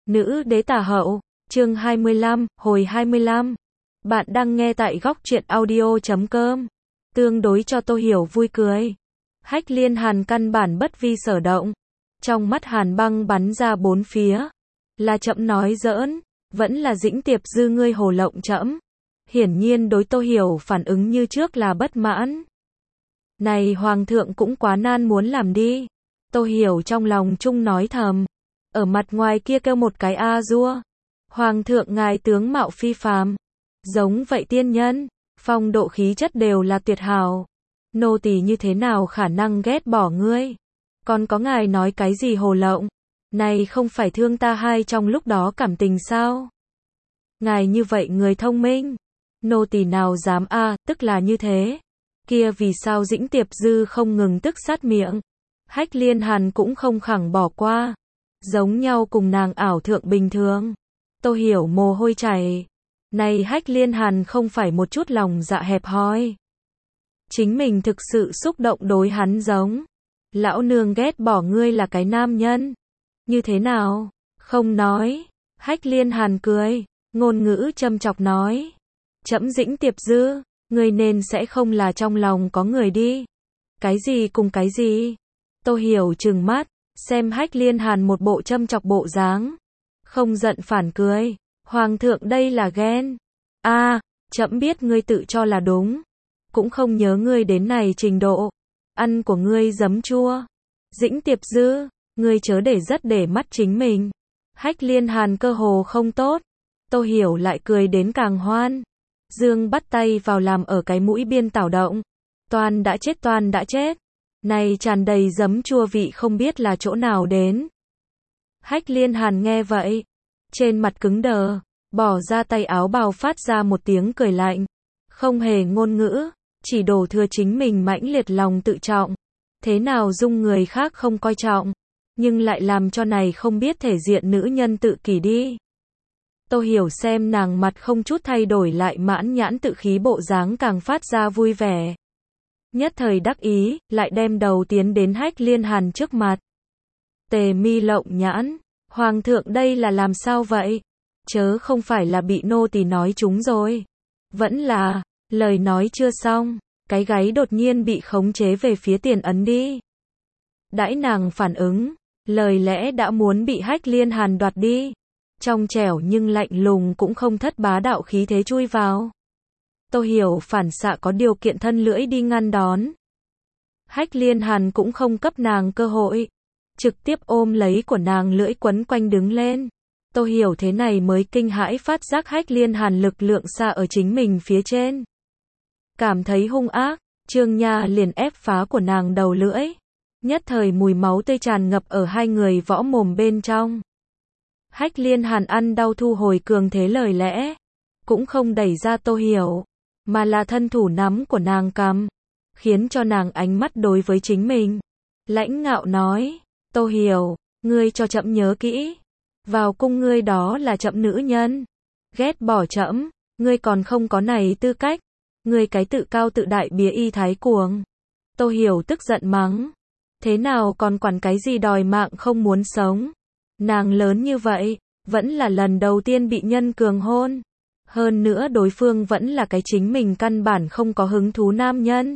Nữ đế tả hậu, chương 25, hồi 25. Bạn đang nghe tại góc truyện audio.com. Tương đối cho Tô Hiểu vui cười. Hách Liên Hàn căn bản bất vi sở động. Trong mắt Hàn Băng bắn ra bốn phía. Là trẫm nói giỡn, vẫn là Dĩnh Tiệp Dư ngươi hồ lộng trẫm. Hiển nhiên đối Tô Hiểu phản ứng như trước là bất mãn. Này Hoàng thượng cũng quá nan muốn làm đi. Tô Hiểu trong lòng chung nói thầm. Ở mặt ngoài kia kêu một cái a dua. Hoàng thượng ngài tướng mạo phi phàm. Giống vậy tiên nhân, phong độ khí chất đều là tuyệt hảo. Nô tỳ như thế nào khả năng ghét bỏ ngươi. Còn có ngài nói cái gì hồ lộng. Này không phải thương ta hai trong lúc đó cảm tình sao. Ngài như vậy người thông minh. Nô tỳ nào dám tức là như thế. Kia vì sao Dĩnh Tiệp Dư không ngừng tức sát miệng. Hách Liên Hàn cũng không khẳng bỏ qua. Giống nhau cùng nàng ảo thượng bình thường. Tô Hiểu mồ hôi chảy. Này Hách Liên Hàn không phải một chút lòng dạ hẹp hòi. Chính mình thực sự xúc động đối hắn giống. Lão nương ghét bỏ ngươi là cái nam nhân. Như thế nào? Không nói. Hách Liên Hàn cười. Ngôn ngữ châm chọc nói. Trẫm Dĩnh Tiệp Dư. Ngươi nên sẽ không là trong lòng có người đi. Cái gì cùng cái gì? Tô Hiểu trừng mắt. Xem Hách Liên Hàn một bộ châm chọc bộ dáng. Không giận phản cười. Hoàng thượng đây là ghen. Trẫm biết ngươi tự cho là đúng. Cũng không nhớ ngươi đến này trình độ. Ăn của ngươi giấm chua. Dĩnh Tiệp Dư, ngươi chớ để rất để mắt chính mình. Hách Liên Hàn cơ hồ không tốt. Tô Hiểu lại cười đến càng hoan. Dương bắt tay vào làm ở cái mũi biên tảo động. Toan đã chết. Này tràn đầy giấm chua vị không biết là chỗ nào đến. Hách Liên Hàn nghe vậy. Trên mặt cứng đờ. Bỏ ra tay áo bào phát ra một tiếng cười lạnh. Không hề ngôn ngữ. Chỉ đổ thừa chính mình mãnh liệt lòng tự trọng. Thế nào dung người khác không coi trọng. Nhưng lại làm cho này không biết thể diện nữ nhân tự kỷ đi. Tô Hiểu xem nàng mặt không chút thay đổi lại mãn nhãn tự khí bộ dáng càng phát ra vui vẻ. Nhất thời đắc ý, lại đem đầu tiến đến Hách Liên Hàn trước mặt. Tề mi lộng nhãn, Hoàng thượng đây là làm sao vậy? Chớ không phải là bị nô tỳ nói chúng rồi. Vẫn là, lời nói chưa xong, cái gáy đột nhiên bị khống chế về phía Tiền Ấn đi. Đãi nàng phản ứng, lời lẽ đã muốn bị Hách Liên Hàn đoạt đi. Trong trẻo nhưng lạnh lùng cũng không thất bá đạo khí thế chui vào. Tô Hiểu phản xạ có điều kiện thân lưỡi đi ngăn đón. Hách Liên Hàn cũng không cấp nàng cơ hội. Trực tiếp ôm lấy của nàng lưỡi quấn quanh đứng lên. Tô Hiểu thế này mới kinh hãi phát giác Hách Liên Hàn lực lượng xa ở chính mình phía trên. Cảm thấy hung ác, Trương Nha liền ép phá của nàng đầu lưỡi. Nhất thời mùi máu tươi tràn ngập ở hai người võ mồm bên trong. Hách Liên Hàn ăn đau thu hồi cường thế lời lẽ. Cũng không đẩy ra Tô Hiểu. Mà là thân thủ nắm của nàng cầm. Khiến cho nàng ánh mắt đối với chính mình. Lãnh ngạo nói. Tô Hiểu, ngươi cho trẫm nhớ kỹ. Vào cung ngươi đó là trẫm nữ nhân. Ghét bỏ trẫm, ngươi còn không có này tư cách. Ngươi cái tự cao tự đại bía y thái cuồng. Tô Hiểu tức giận mắng. Thế nào còn quản cái gì đòi mạng không muốn sống. Nàng lớn như vậy, vẫn là lần đầu tiên bị nhân cường hôn. Hơn nữa đối phương vẫn là cái chính mình căn bản không có hứng thú nam nhân.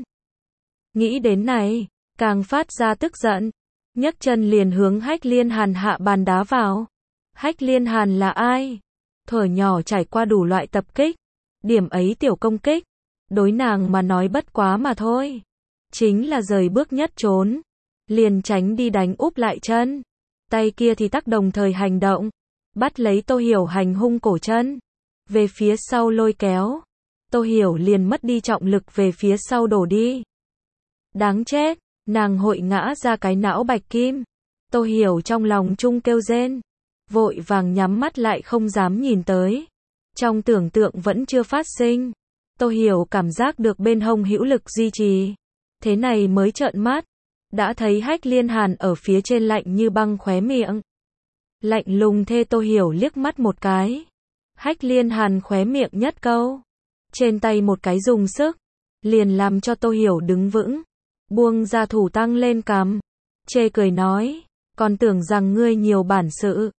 Nghĩ đến này, càng phát ra tức giận. Nhấc chân liền hướng Hách Liên Hàn hạ bàn đá vào. Hách Liên Hàn là ai? Thuở nhỏ trải qua đủ loại tập kích. Điểm ấy tiểu công kích. Đối nàng mà nói bất quá mà thôi. Chính là rời bước nhất trốn. Liền tránh đi đánh úp lại chân. Tay kia thì tắc đồng thời hành động. Bắt lấy Tô Hiểu hành hung cổ chân. Về phía sau lôi kéo. Tô Hiểu liền mất đi trọng lực về phía sau đổ đi. Đáng chết. Nàng hội ngã ra cái não bạch kim. Tô Hiểu trong lòng chung kêu rên. Vội vàng nhắm mắt lại không dám nhìn tới. Trong tưởng tượng vẫn chưa phát sinh. Tô Hiểu cảm giác được bên hông hữu lực duy trì. Thế này mới trợn mắt. Đã thấy Hách Liên Hàn ở phía trên lạnh như băng khóe miệng. Lạnh lùng thê Tô Hiểu liếc mắt một cái. Hách Liên Hàn khóe miệng nhất câu. Trên tay một cái dùng sức. Liền làm cho Tô Hiểu đứng vững. Buông ra thủ tăng lên cằm. Chê cười nói. Còn tưởng rằng ngươi nhiều bản sự.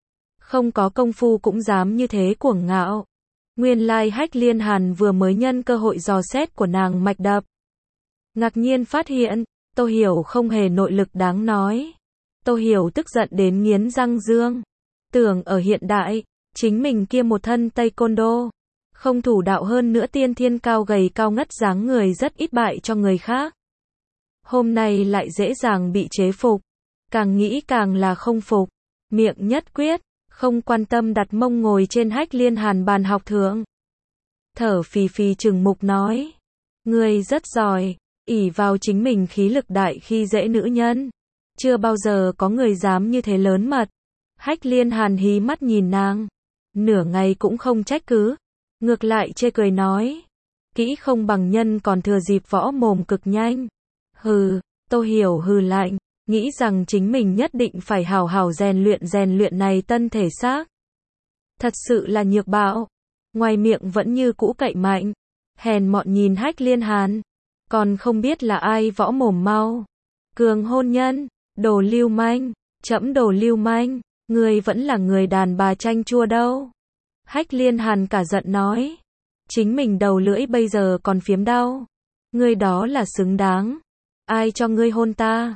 Không có công phu cũng dám như thế cuồng ngạo. Nguyên lai Hách Liên Hàn vừa mới nhân cơ hội dò xét của nàng mạch đập. Ngạc nhiên phát hiện, Tô Hiểu không hề nội lực đáng nói. Tô Hiểu tức giận đến nghiến răng dương. Tưởng ở hiện đại, chính mình kia một thân taekwondo, không thủ đạo hơn nữa tiên thiên cao gầy cao ngất dáng người rất ít bại cho người khác. Hôm nay lại dễ dàng bị chế phục. Càng nghĩ càng là không phục. Miệng nhất quyết, không quan tâm đặt mông ngồi trên Hách Liên Hàn bàn học thượng. Thở phì phì trừng mục nói. Ngươi rất giỏi, ỷ vào chính mình khí lực đại khi dễ nữ nhân. Chưa bao giờ có người dám như thế lớn mật. Hách Liên Hàn hí mắt nhìn nàng. Nửa ngày cũng không trách cứ. Ngược lại chê cười nói. Kỹ không bằng nhân còn thừa dịp võ mồm cực nhanh. Hừ, Tô Hiểu hừ lạnh. Nghĩ rằng chính mình nhất định phải hào hào rèn luyện này tân thể xác. Thật sự là nhược bạo. Ngoài miệng vẫn như cũ cậy mạnh. Hèn mọn nhìn Hách Liên Hàn. Còn không biết là ai võ mồm mau. Cường hôn nhân, đồ lưu manh, trẫm đồ lưu manh, ngươi vẫn là người đàn bà chanh chua đâu. Hách Liên Hàn cả giận nói. Chính mình đầu lưỡi bây giờ còn phiếm đau. Ngươi đó là xứng đáng. Ai cho ngươi hôn ta?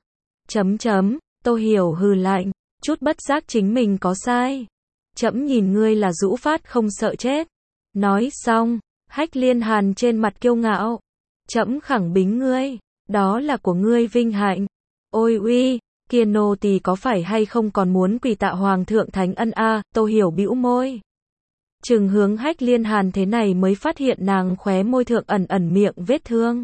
Tô Hiểu hừ lạnh, chút bất giác chính mình có sai. Trẫm nhìn ngươi là rũ phát không sợ chết. Nói xong, Hách Liên Hàn trên mặt kiêu ngạo. Trẫm khẳng bính ngươi, đó là của ngươi vinh hạnh. Ôi uy, kia nô tỳ có phải hay không còn muốn quỳ tạ hoàng thượng thánh ân a? Tô Hiểu bĩu môi. Chừng hướng Hách Liên Hàn thế này mới phát hiện nàng khóe môi thượng ẩn ẩn miệng vết thương.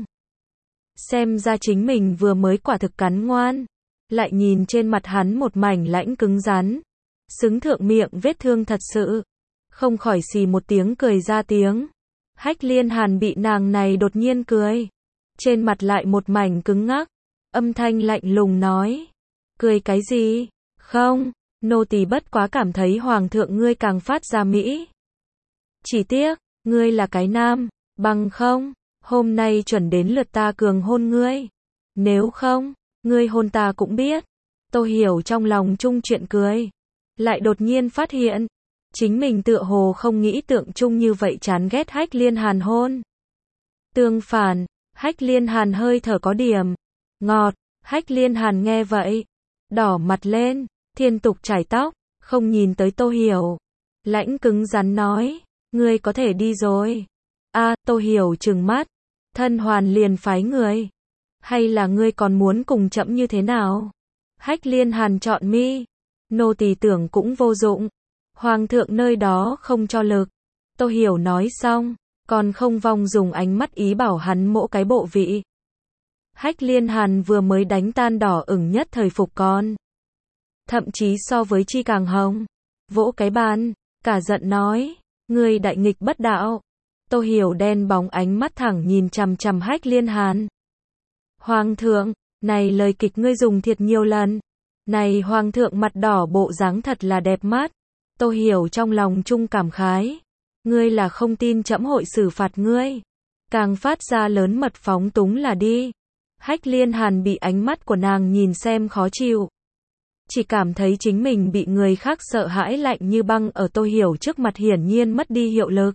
Xem ra chính mình vừa mới quả thực cắn ngoan. Lại nhìn trên mặt hắn một mảnh lãnh cứng rắn. Xứng thượng miệng vết thương thật sự. Không khỏi xì một tiếng cười ra tiếng. Hách Liên Hàn bị nàng này đột nhiên cười. Trên mặt lại một mảnh cứng ngắc. Âm thanh lạnh lùng nói. Cười cái gì? Không, nô tỳ bất quá cảm thấy hoàng thượng ngươi càng phát ra mỹ. Chỉ tiếc, ngươi là cái nam, bằng không, hôm nay chuẩn đến lượt ta cường hôn ngươi. Nếu không, ngươi hôn ta cũng biết. Tô Hiểu trong lòng chung chuyện cười. Lại đột nhiên phát hiện. Chính mình tựa hồ không nghĩ tượng chung như vậy chán ghét Hách Liên Hàn hôn. Tương phản, Hách Liên Hàn hơi thở có điểm. Ngọt, Hách Liên Hàn nghe vậy. Đỏ mặt lên, thiên tục chải tóc, không nhìn tới Tô Hiểu. Lãnh cứng rắn nói. Ngươi có thể đi rồi. Tô Hiểu trừng mắt. Thân hoàn liền phái người. Hay là ngươi còn muốn cùng trẫm như thế nào? Hách Liên Hàn chọn mi. Nô tỳ tưởng cũng vô dụng. Hoàng thượng nơi đó không cho lực. Tô Hiểu nói xong, còn không vòng dùng ánh mắt ý bảo hắn mỗ cái bộ vị. Hách Liên Hàn vừa mới đánh tan đỏ ửng nhất thời phục con. Thậm chí so với chi càng hồng. Vỗ cái bàn, cả giận nói. Ngươi đại nghịch bất đạo. Tô Hiểu đen bóng ánh mắt thẳng nhìn chằm chằm Hách Liên Hàn. Hoàng thượng, này lời kịch ngươi dùng thiệt nhiều lần. Này hoàng thượng mặt đỏ bộ dáng thật là đẹp mắt. Tô Hiểu trong lòng chung cảm khái. Ngươi là không tin trẫm hội xử phạt ngươi. Càng phát ra lớn mật phóng túng là đi. Hách Liên Hàn bị ánh mắt của nàng nhìn xem khó chịu. Chỉ cảm thấy chính mình bị người khác sợ hãi lạnh như băng ở Tô Hiểu trước mặt hiển nhiên mất đi hiệu lực.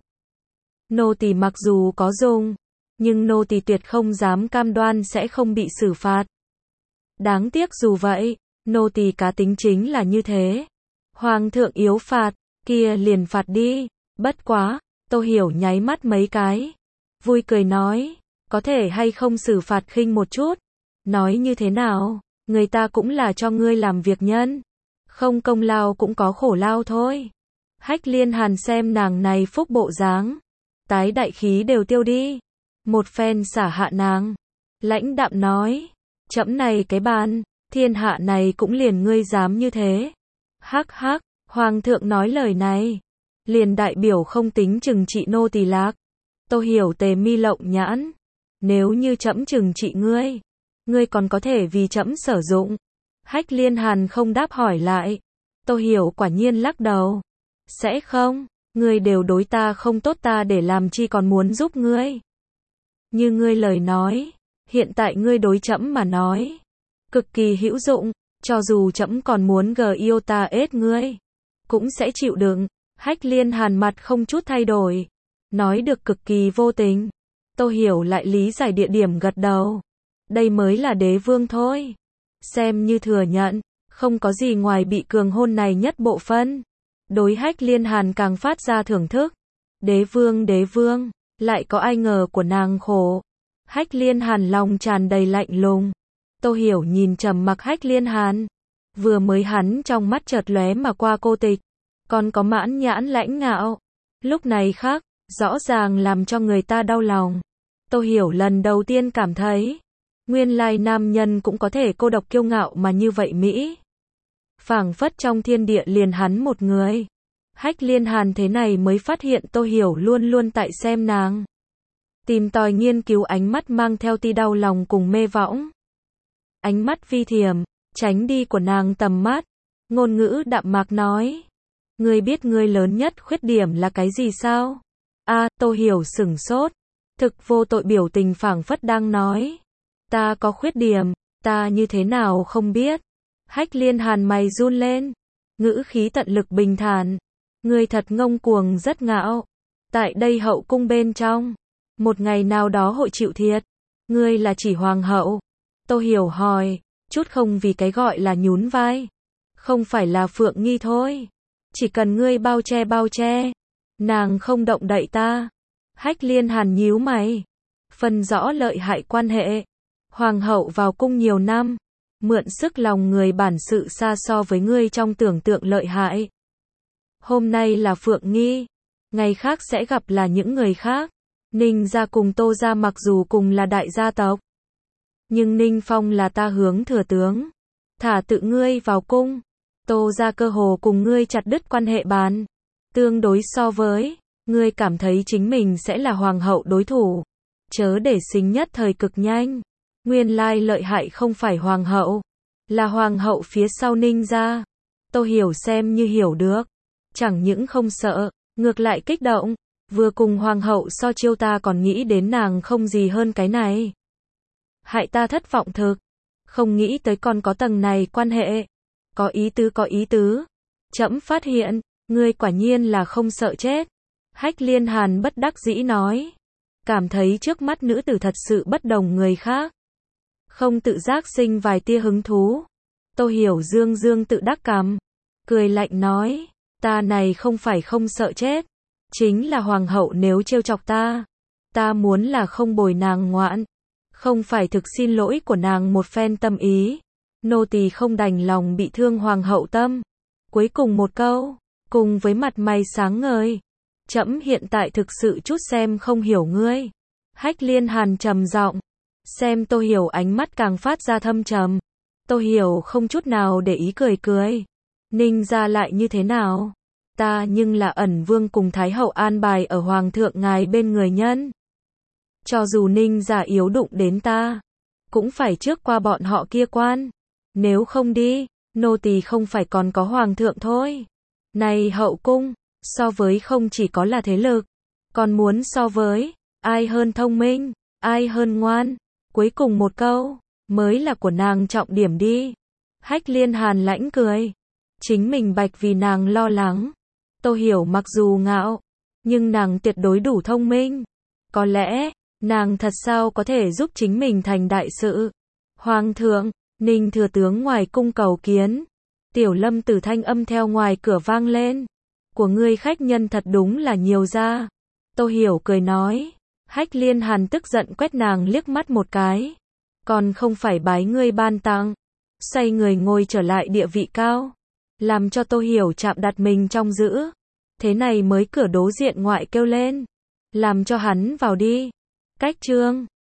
Nô tỳ mặc dù có dùng, nhưng nô tỳ tuyệt không dám cam đoan sẽ không bị xử phạt. Đáng tiếc dù vậy, nô tỳ cá tính chính là như thế. Hoàng thượng yếu phạt, kia liền phạt đi. Bất quá, Tô Hiểu nháy mắt mấy cái. Vui cười nói, có thể hay không xử phạt khinh một chút. Nói như thế nào, người ta cũng là cho ngươi làm việc nhân. Không công lao cũng có khổ lao thôi. Hách Liên Hàn xem nàng này phúc bộ dáng. Tái đại khí đều tiêu đi. Một phen xả hạ nàng. Lãnh đạm nói, trẫm này cái bàn, thiên hạ này cũng liền ngươi dám như thế. Hắc hắc, hoàng thượng nói lời này. Liền đại biểu không tính trừng trị nô tỳ lạc. Tô Hiểu tề mi lộng nhãn. Nếu như trẫm trừng trị ngươi, ngươi còn có thể vì trẫm sử dụng. Hách Liên Hàn không đáp hỏi lại. Tô Hiểu quả nhiên lắc đầu. Sẽ không, ngươi đều đối ta không tốt ta để làm chi còn muốn giúp ngươi. Như ngươi lời nói, hiện tại ngươi đối trẫm mà nói. Cực kỳ hữu dụng, cho dù trẫm còn muốn yêu ta ết ngươi. cũng sẽ chịu đựng. Hách Liên Hàn mặt không chút thay đổi, nói được cực kỳ vô tình. Tô Hiểu lại lý giải địa điểm gật đầu. Đây mới là đế vương thôi. Xem như thừa nhận, không có gì ngoài bị cường hôn này nhất bộ phân. Đối Hách Liên Hàn càng phát ra thưởng thức. Đế vương, lại có ai ngờ của nàng khổ. Hách Liên Hàn lòng tràn đầy lạnh lùng. Tô Hiểu nhìn trầm mặc Hách Liên Hàn. Vừa mới hắn trong mắt chợt lóe mà qua cô tịch. Còn có mãn nhãn lãnh ngạo. Lúc này khác, rõ ràng làm cho người ta đau lòng. Tô Hiểu lần đầu tiên cảm thấy, nguyên lai nam nhân cũng có thể cô độc kiêu ngạo mà như vậy Mỹ. Phảng phất trong thiên địa liền hắn một người. Hách Liên Hàn thế này mới phát hiện Tô Hiểu luôn luôn tại xem nàng. Tìm tòi nghiên cứu ánh mắt mang theo tí đau lòng cùng mê võng. Ánh mắt vi thiểm, tránh đi của nàng tầm mắt. Ngôn ngữ đạm mạc nói. Ngươi biết ngươi lớn nhất khuyết điểm là cái gì sao? Tô Hiểu sửng sốt. Thực vô tội biểu tình phảng phất đang nói. Ta có khuyết điểm, ta như thế nào không biết. Hách Liên Hàn mày run lên. Ngữ khí tận lực bình thản. Ngươi thật ngông cuồng rất ngạo. Tại đây hậu cung bên trong. Một ngày nào đó hội chịu thiệt. Ngươi là chỉ hoàng hậu. Tô Hiểu hỏi. Chút không vì cái gọi là nhún vai. Không phải là Phượng Nghi thôi. Chỉ cần ngươi bao che. Nàng không động đậy ta. Hách Liên Hàn nhíu mày. Phân rõ lợi hại quan hệ. Hoàng hậu vào cung nhiều năm. Mượn sức lòng người bản sự xa so với ngươi trong tưởng tượng lợi hại. Hôm nay là Phượng Nghi. Ngày khác sẽ gặp là những người khác. Ninh gia cùng Tô gia mặc dù cùng là đại gia tộc. Nhưng Ninh Phong là ta hướng thừa tướng. Thả tự ngươi vào cung. Tô gia cơ hồ cùng ngươi chặt đứt quan hệ bàn. Tương đối so với, ngươi cảm thấy chính mình sẽ là hoàng hậu đối thủ. Chớ để xính nhất thời cực nhanh. Nguyên lai lợi hại không phải hoàng hậu. Là hoàng hậu phía sau Ninh gia. Tô Hiểu xem như hiểu được. Chẳng những không sợ, ngược lại kích động. Vừa cùng hoàng hậu so chiêu ta còn nghĩ đến nàng không gì hơn cái này. Hại ta thất vọng thực. Không nghĩ tới còn có tầng này quan hệ. Có ý tứ. Trẫm phát hiện, ngươi quả nhiên là không sợ chết. Hách Liên Hàn bất đắc dĩ nói. Cảm thấy trước mắt nữ tử thật sự bất đồng người khác. Không tự giác sinh vài tia hứng thú. Tô Hiểu dương tự đắc cằm. Cười lạnh nói. Ta này không phải không sợ chết. Chính là hoàng hậu nếu trêu chọc ta. Ta muốn là không bồi nàng ngoạn. Không phải thực xin lỗi của nàng một phen tâm ý. Nô tỳ không đành lòng bị thương hoàng hậu tâm. Cuối cùng một câu. Cùng với mặt mày sáng ngời. Trẫm hiện tại thực sự chút xem không hiểu ngươi. Hách Liên Hàn trầm giọng. Xem Tô Hiểu ánh mắt càng phát ra thâm trầm. Tô Hiểu không chút nào để ý cười. Ninh gia lại như thế nào? Ta nhưng là ẩn vương cùng Thái hậu an bài ở hoàng thượng ngài bên người nhân. Cho dù Ninh gia yếu đụng đến ta, cũng phải trước qua bọn họ kia quan. Nếu không đi, nô tỳ không phải còn có hoàng thượng thôi. Này hậu cung, so với không chỉ có là thế lực, còn muốn so với ai hơn thông minh, ai hơn ngoan. Cuối cùng một câu, mới là của nàng trọng điểm đi. Hách Liên Hàn lãnh cười. Chính mình bạch vì nàng lo lắng. Tô Hiểu mặc dù ngạo, nhưng nàng tuyệt đối đủ thông minh. Có lẽ, nàng thật sao có thể giúp chính mình thành đại sự. Hoàng thượng, Ninh thừa tướng ngoài cung cầu kiến. Tiểu Lâm Tử thanh âm theo ngoài cửa vang lên. Của ngươi khách nhân thật đúng là nhiều ra. Tô Hiểu cười nói. Hách Liên Hàn tức giận quét nàng liếc mắt một cái. Còn không phải bái ngươi ban tặng. Xoay người ngồi trở lại địa vị cao. Làm cho Tô Hiểu chạm đặt mình trong giữ. Thế này mới cửa đối diện ngoại kêu lên. Làm cho hắn vào đi. Cách chương